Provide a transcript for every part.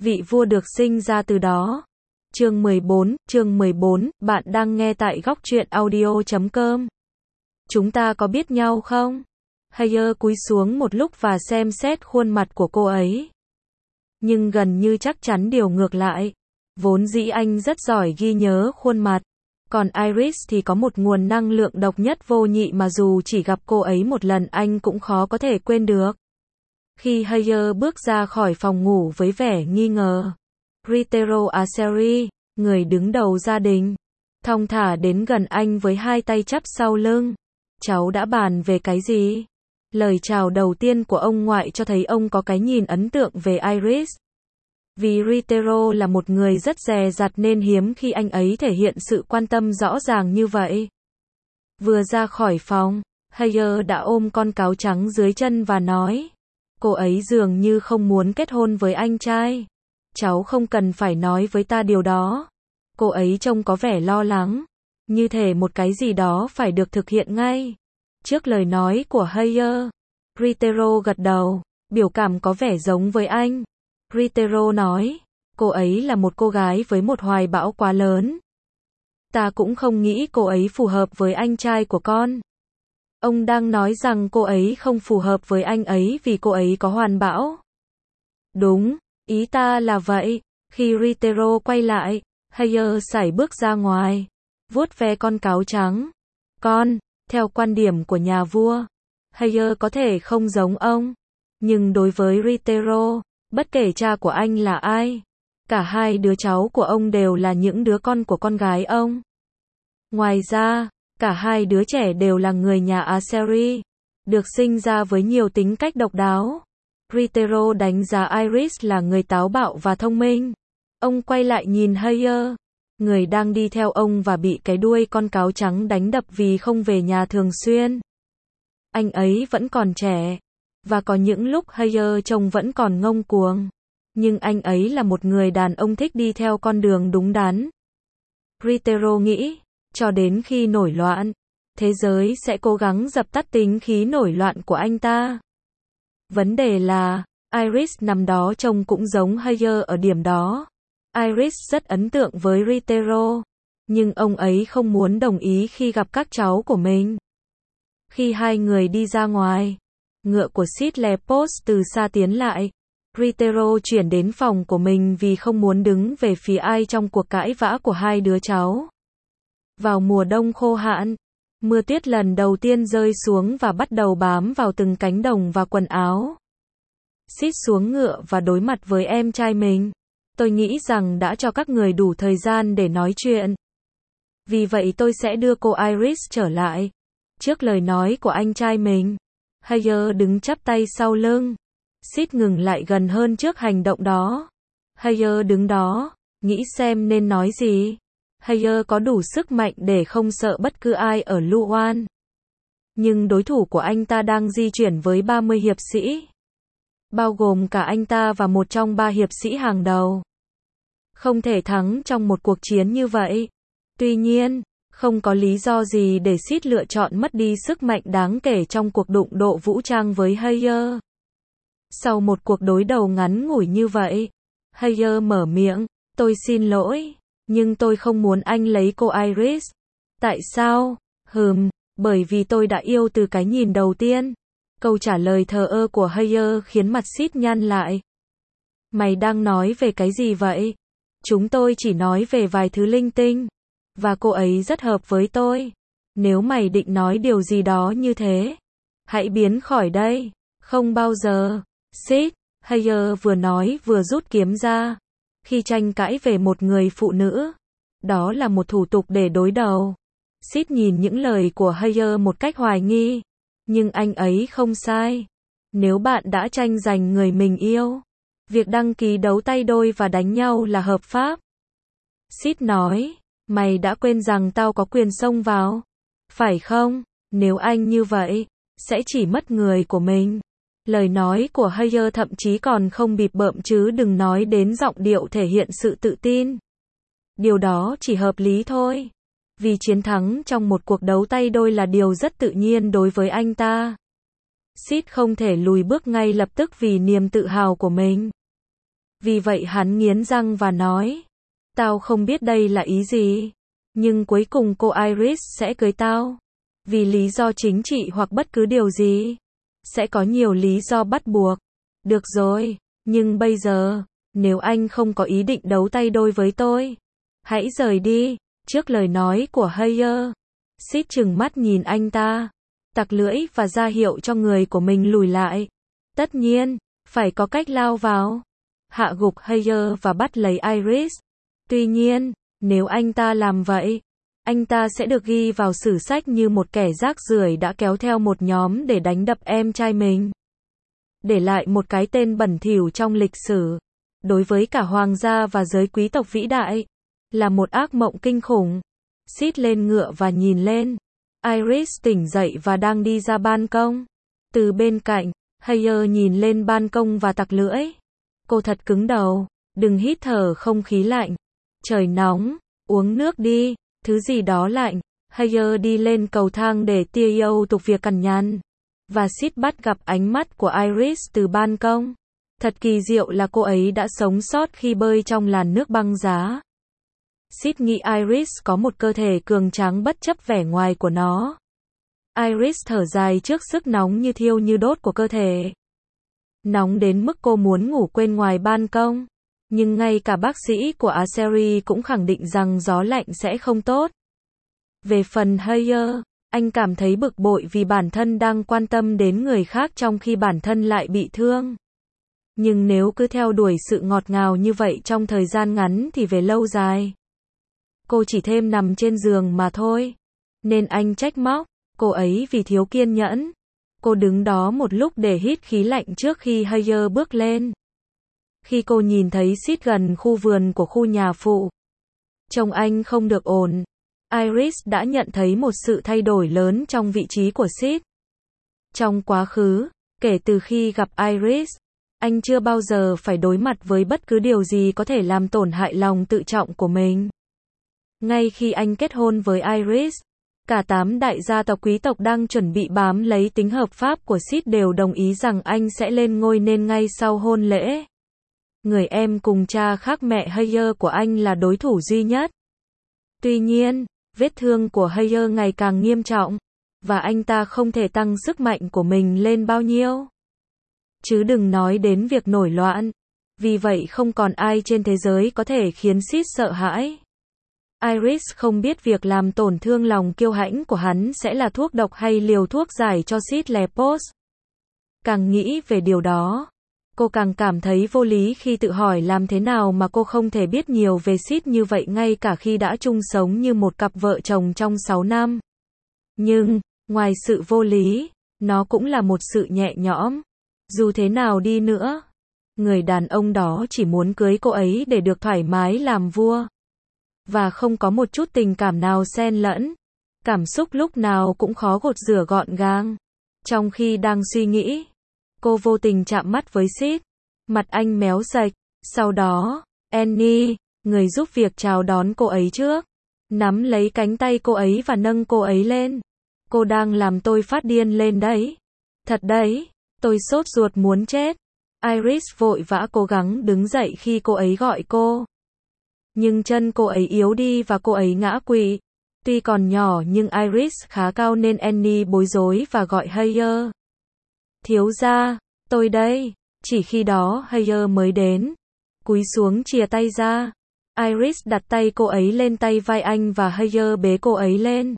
vị vua được sinh ra từ đó. Chương 14, bạn đang nghe tại góc truyện audio.com. Chúng ta có biết nhau không? Hayer cúi xuống một lúc và xem xét khuôn mặt của cô ấy. Nhưng gần như chắc chắn điều ngược lại. Vốn dĩ anh rất giỏi ghi nhớ khuôn mặt. Còn Iris thì có một nguồn năng lượng độc nhất vô nhị mà dù chỉ gặp cô ấy một lần anh cũng khó có thể quên được. Khi Hayer bước ra khỏi phòng ngủ với vẻ nghi ngờ, Ritero Aseri, người đứng đầu gia đình, thong thả đến gần anh với hai tay chắp sau lưng. Cháu đã bàn về cái gì? Lời chào đầu tiên của ông ngoại cho thấy ông có cái nhìn ấn tượng về Iris. Vì Ritero là một người rất dè dặt nên hiếm khi anh ấy thể hiện sự quan tâm rõ ràng như vậy. Vừa ra khỏi phòng, Hayer đã ôm con cáo trắng dưới chân và nói, cô ấy dường như không muốn kết hôn với anh trai. Cháu không cần phải nói với ta điều đó. Cô ấy trông có vẻ lo lắng, như thể một cái gì đó phải được thực hiện ngay. Trước lời nói của Hayer, Ritero gật đầu, biểu cảm có vẻ giống với anh. Ritero nói, cô ấy là một cô gái với một hoài bão quá lớn. Ta cũng không nghĩ cô ấy phù hợp với anh trai của con. Ông đang nói rằng cô ấy không phù hợp với anh ấy vì cô ấy có hoài bão. Đúng, ý ta là vậy. Khi Ritero quay lại, Hayer sải bước ra ngoài, vuốt ve con cáo trắng. Con, theo quan điểm của nhà vua, Hayer có thể không giống ông. Nhưng đối với Ritero, bất kể cha của anh là ai, cả hai đứa cháu của ông đều là những đứa con của con gái ông. Ngoài ra, cả hai đứa trẻ đều là người nhà Aseri, được sinh ra với nhiều tính cách độc đáo. Ritero đánh giá Iris là người táo bạo và thông minh. Ông quay lại nhìn Hayer, người đang đi theo ông và bị cái đuôi con cáo trắng đánh đập vì không về nhà thường xuyên. Anh ấy vẫn còn trẻ, và có những lúc Hayer trông vẫn còn ngông cuồng. Nhưng anh ấy là một người đàn ông thích đi theo con đường đúng đắn. Ritero nghĩ, cho đến khi nổi loạn, thế giới sẽ cố gắng dập tắt tính khí nổi loạn của anh ta. Vấn đề là, Iris năm đó trông cũng giống Hayer ở điểm đó. Iris rất ấn tượng với Ritero, nhưng ông ấy không muốn đồng ý khi gặp các cháu của mình. Khi hai người đi ra ngoài, ngựa của Sid Lepos từ xa tiến lại. Ritero chuyển đến phòng của mình vì không muốn đứng về phía ai trong cuộc cãi vã của hai đứa cháu. Vào mùa đông khô hạn, mưa tuyết lần đầu tiên rơi xuống và bắt đầu bám vào từng cánh đồng và quần áo. Sid xuống ngựa và đối mặt với em trai mình. Tôi nghĩ rằng đã cho các người đủ thời gian để nói chuyện. Vì vậy tôi sẽ đưa cô Iris trở lại. Trước lời nói của anh trai mình, Hayer đứng chắp tay sau lưng. Sid ngừng lại gần hơn trước hành động đó. Hayer đứng đó, nghĩ xem nên nói gì. Hayer có đủ sức mạnh để không sợ bất cứ ai ở Luan. Nhưng đối thủ của anh ta đang di chuyển với 30 hiệp sĩ. Bao gồm cả anh ta và một trong 3 hiệp sĩ hàng đầu. Không thể thắng trong một cuộc chiến như vậy. Tuy nhiên, không có lý do gì để Sid lựa chọn mất đi sức mạnh đáng kể trong cuộc đụng độ vũ trang với Hayer. Sau một cuộc đối đầu ngắn ngủi như vậy, Hayer mở miệng, tôi xin lỗi, nhưng tôi không muốn anh lấy cô Iris. Tại sao? Bởi vì tôi đã yêu từ cái nhìn đầu tiên. Câu trả lời thờ ơ của Hayer khiến mặt Sid nhăn lại. Mày đang nói về cái gì vậy? Chúng tôi chỉ nói về vài thứ linh tinh. Và cô ấy rất hợp với tôi. Nếu mày định nói điều gì đó như thế, hãy biến khỏi đây. Không bao giờ. Sid, Hayer vừa nói vừa rút kiếm ra. Khi tranh cãi về một người phụ nữ, đó là một thủ tục để đối đầu. Sid nhìn những lời của Hayer một cách hoài nghi. Nhưng anh ấy không sai. Nếu bạn đã tranh giành người mình yêu, việc đăng ký đấu tay đôi và đánh nhau là hợp pháp. Sid nói, mày đã quên rằng tao có quyền xông vào. Phải không? Nếu anh như vậy, sẽ chỉ mất người của mình. Lời nói của Hayer thậm chí còn không bịp bợm chứ đừng nói đến giọng điệu thể hiện sự tự tin. Điều đó chỉ hợp lý thôi. Vì chiến thắng trong một cuộc đấu tay đôi là điều rất tự nhiên đối với anh ta. Sid không thể lùi bước ngay lập tức vì niềm tự hào của mình. Vì vậy hắn nghiến răng và nói, tao không biết đây là ý gì, nhưng cuối cùng cô Iris sẽ cưới tao. Vì lý do chính trị hoặc bất cứ điều gì. Sẽ có nhiều lý do bắt buộc. Được rồi, nhưng bây giờ, nếu anh không có ý định đấu tay đôi với tôi, hãy rời đi. Trước lời nói của Hayer, Sid trừng mắt nhìn anh ta, tặc lưỡi và ra hiệu cho người của mình lùi lại. Tất nhiên, phải có cách lao vào, hạ gục Hayer và bắt lấy Iris. Tuy nhiên, nếu anh ta làm vậy, anh ta sẽ được ghi vào sử sách như một kẻ rác rưởi đã kéo theo một nhóm để đánh đập em trai mình. Để lại một cái tên bẩn thỉu trong lịch sử. Đối với cả hoàng gia và giới quý tộc vĩ đại, là một ác mộng kinh khủng. Sid lên ngựa và nhìn lên. Iris tỉnh dậy và đang đi ra ban công. Từ bên cạnh, Hayer nhìn lên ban công và tặc lưỡi. Cô thật cứng đầu, đừng hít thở không khí lạnh. Trời nóng, uống nước đi, thứ gì đó lạnh. Hayer đi lên cầu thang để tiêu tục việc cằn nhằn. Và Sid bắt gặp ánh mắt của Iris từ ban công. Thật kỳ diệu là cô ấy đã sống sót khi bơi trong làn nước băng giá. Sid nghĩ Iris có một cơ thể cường tráng bất chấp vẻ ngoài của nó. Iris thở dài trước sức nóng như thiêu như đốt của cơ thể. Nóng đến mức cô muốn ngủ quên ngoài ban công. Nhưng ngay cả bác sĩ của Aseri cũng khẳng định rằng gió lạnh sẽ không tốt. Về phần Hayer, anh cảm thấy bực bội vì bản thân đang quan tâm đến người khác trong khi bản thân lại bị thương. Nhưng nếu cứ theo đuổi sự ngọt ngào như vậy trong thời gian ngắn thì về lâu dài, cô chỉ thêm nằm trên giường mà thôi. Nên anh trách móc cô ấy vì thiếu kiên nhẫn. Cô đứng đó một lúc để hít khí lạnh trước khi Hayer bước lên. Khi cô nhìn thấy Sid gần khu vườn của khu nhà phụ, trông anh không được ổn. Iris đã nhận thấy một sự thay đổi lớn trong vị trí của Sid. Trong quá khứ, kể từ khi gặp Iris, anh chưa bao giờ phải đối mặt với bất cứ điều gì có thể làm tổn hại lòng tự trọng của mình. Ngay khi anh kết hôn với Iris, cả 8 đại gia tộc quý tộc đang chuẩn bị bám lấy tính hợp pháp của Sid đều đồng ý rằng anh sẽ lên ngôi nên ngay sau hôn lễ. Người em cùng cha khác mẹ Hayer của anh là đối thủ duy nhất. Tuy nhiên, vết thương của Hayer ngày càng nghiêm trọng, và anh ta không thể tăng sức mạnh của mình lên bao nhiêu. Chứ đừng nói đến việc nổi loạn. Vì vậy không còn ai trên thế giới có thể khiến Sid sợ hãi. Iris không biết việc làm tổn thương lòng kiêu hãnh của hắn sẽ là thuốc độc hay liều thuốc giải cho Sid Lepos. Càng nghĩ về điều đó, cô càng cảm thấy vô lý khi tự hỏi làm thế nào mà cô không thể biết nhiều về Sid như vậy ngay cả khi đã chung sống như một cặp vợ chồng trong 6 năm. Nhưng, ngoài sự vô lý, nó cũng là một sự nhẹ nhõm. Dù thế nào đi nữa, người đàn ông đó chỉ muốn cưới cô ấy để được thoải mái làm vua. Và không có một chút tình cảm nào xen lẫn. Cảm xúc lúc nào cũng khó gột rửa gọn gàng. Trong khi đang suy nghĩ, cô vô tình chạm mắt với Sid. Mặt anh méo sạch. Sau đó, Annie, người giúp việc chào đón cô ấy trước, nắm lấy cánh tay cô ấy và nâng cô ấy lên. Cô đang làm tôi phát điên lên đấy. Thật đấy, tôi sốt ruột muốn chết. Iris vội vã cố gắng đứng dậy khi cô ấy gọi cô. Nhưng chân cô ấy yếu đi và cô ấy ngã quỵ. Tuy còn nhỏ nhưng Iris khá cao nên Annie bối rối và gọi Hayer. Thiếu gia, tôi đây. Chỉ khi đó Hayer mới đến. Cúi xuống chìa tay ra. Iris đặt tay cô ấy lên tay vai anh và Hayer bế cô ấy lên.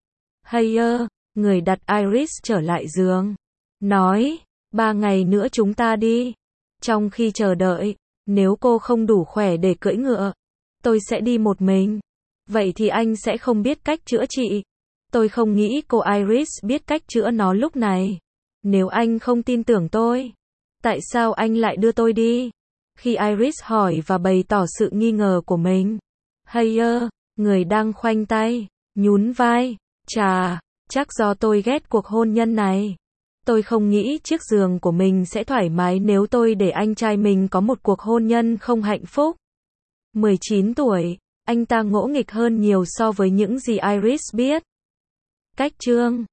Hayer, người đặt Iris trở lại giường, nói, 3 ngày nữa chúng ta đi. Trong khi chờ đợi, nếu cô không đủ khỏe để cưỡi ngựa, tôi sẽ đi một mình. Vậy thì anh sẽ không biết cách chữa trị. Tôi không nghĩ cô Iris biết cách chữa nó lúc này. Nếu anh không tin tưởng tôi, tại sao anh lại đưa tôi đi? Khi Iris hỏi và bày tỏ sự nghi ngờ của mình, Hayer, người đang khoanh tay, nhún vai, chắc do tôi ghét cuộc hôn nhân này. Tôi không nghĩ chiếc giường của mình sẽ thoải mái nếu tôi để anh trai mình có một cuộc hôn nhân không hạnh phúc. 19 tuổi, anh ta ngỗ nghịch hơn nhiều so với những gì Iris biết. Cách chương